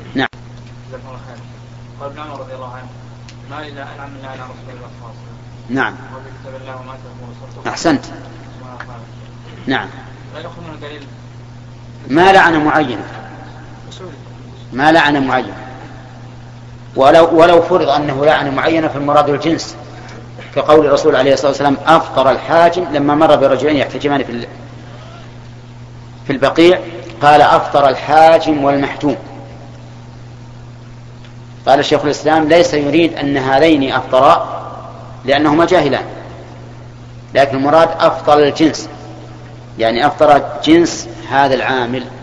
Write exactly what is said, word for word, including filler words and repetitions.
نعم. قال ابن عمر رضي الله عنه ما إذا أنعم الله على رسول الله صلى الله عليه وسلم. نعم. وبكتب الله وما تكون. أحسنت. نعم. ما لعن معين، ما لعن معين، ولو ولو فرض أنه لعن معين فالمراد الجنس، كقول الرسول عليه الصلاة والسلام أفطر الحاجم لما مر برجلين يحتجمان في في البقيع قال أفطر الحاجم والمحجوم. قال الشيخ الإسلام ليس يريد أن هذين أفطرا لأنهما جاهلان، لكن المراد أفطر الجنس، يعني أفطر جنس هذا العامل